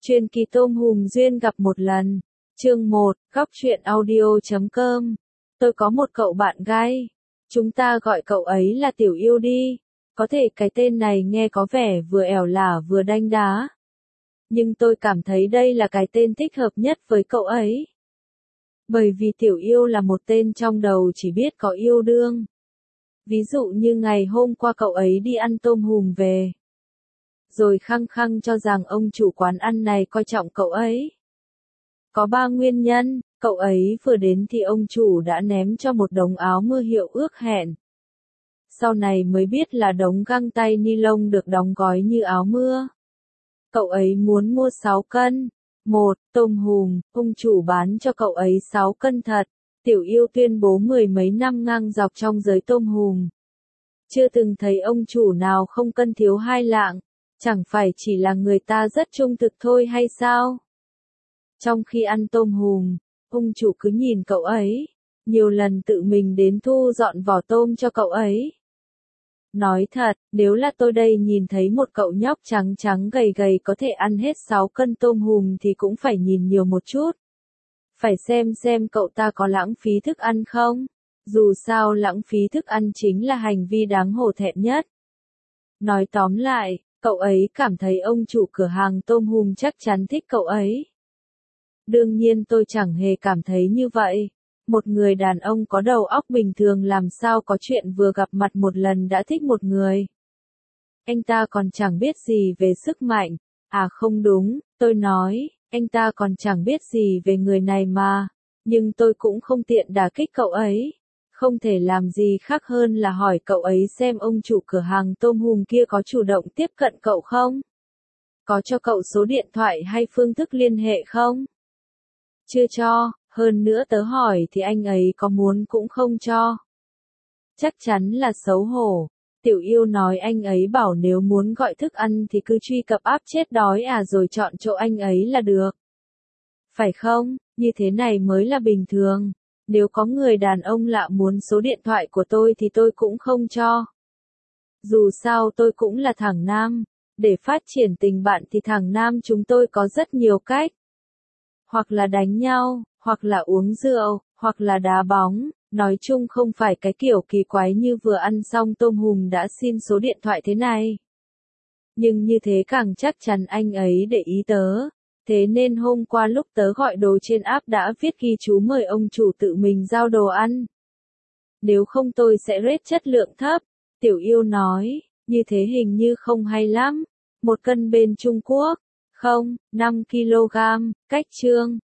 Truyền kỳ tôm hùm duyên gặp một lần. Chương 1, Góc truyện audio.com. Tôi có một cậu bạn gái. Chúng ta gọi cậu ấy là Tiểu Yêu đi. Có thể cái tên này nghe có vẻ vừa ẻo lả vừa đanh đá. Nhưng tôi cảm thấy đây là cái tên thích hợp nhất với cậu ấy. Bởi vì Tiểu Yêu là một tên trong đầu chỉ biết có yêu đương. Ví dụ như ngày hôm qua cậu ấy đi ăn tôm hùm về. Rồi khăng khăng cho rằng ông chủ quán ăn này coi trọng cậu ấy. Có 3 nguyên nhân, cậu ấy vừa đến thì ông chủ đã ném cho một đống áo mưa hiệu ước hẹn. Sau này mới biết là đống găng tay ni lông được đóng gói như áo mưa. Cậu ấy muốn mua 6 cân. 1. Tôm hùm, ông chủ bán cho cậu ấy 6 cân thật. Tiểu Yêu tuyên bố 10 mấy năm ngang dọc trong giới tôm hùm. Chưa từng thấy ông chủ nào không cân thiếu 2 lạng. Chẳng phải chỉ là người ta rất trung thực thôi hay sao? Trong khi ăn tôm hùm, ông chủ cứ nhìn cậu ấy, nhiều lần tự mình đến thu dọn vỏ tôm cho cậu ấy. Nói thật, nếu là tôi đây nhìn thấy một cậu nhóc trắng trắng gầy gầy có thể ăn hết 6 cân tôm hùm thì cũng phải nhìn nhiều một chút. Phải xem cậu ta có lãng phí thức ăn không? Dù sao lãng phí thức ăn chính là hành vi đáng hổ thẹn nhất. Nói tóm lại, cậu ấy cảm thấy ông chủ cửa hàng tôm hùm chắc chắn thích cậu ấy. Đương nhiên tôi chẳng hề cảm thấy như vậy. Một người đàn ông có đầu óc bình thường làm sao có chuyện vừa gặp mặt một lần đã thích một người. Anh ta còn chẳng biết gì về sức mạnh. À không đúng, tôi nói, anh ta còn chẳng biết gì về người này mà. Nhưng tôi cũng không tiện đả kích cậu ấy. Không thể làm gì khác hơn là hỏi cậu ấy xem ông chủ cửa hàng tôm hùm kia có chủ động tiếp cận cậu không? Có cho cậu số điện thoại hay phương thức liên hệ không? Chưa cho, hơn nữa tớ hỏi thì anh ấy có muốn cũng không cho. Chắc chắn là xấu hổ. Tiểu Yêu nói anh ấy bảo nếu muốn gọi thức ăn thì cứ truy cập app chết đói rồi chọn chỗ anh ấy là được. Phải không, như thế này mới là bình thường. Nếu có người đàn ông lạ muốn số điện thoại của tôi thì tôi cũng không cho. Dù sao tôi cũng là thằng nam. Để phát triển tình bạn thì thằng nam chúng tôi có rất nhiều cách. Hoặc là đánh nhau, hoặc là uống rượu, hoặc là đá bóng. Nói chung không phải cái kiểu kỳ quái như vừa ăn xong tôm hùm đã xin số điện thoại thế này. Nhưng như thế càng chắc chắn anh ấy để ý tớ. Thế nên hôm qua lúc tớ gọi đồ trên app đã viết ghi chú mời ông chủ tự mình giao đồ ăn. Nếu không tôi sẽ rate chất lượng thấp. Tiểu Yêu nói, như thế hình như không hay lắm. 1 cân bên Trung Quốc. Không, 5 kg, cách chương.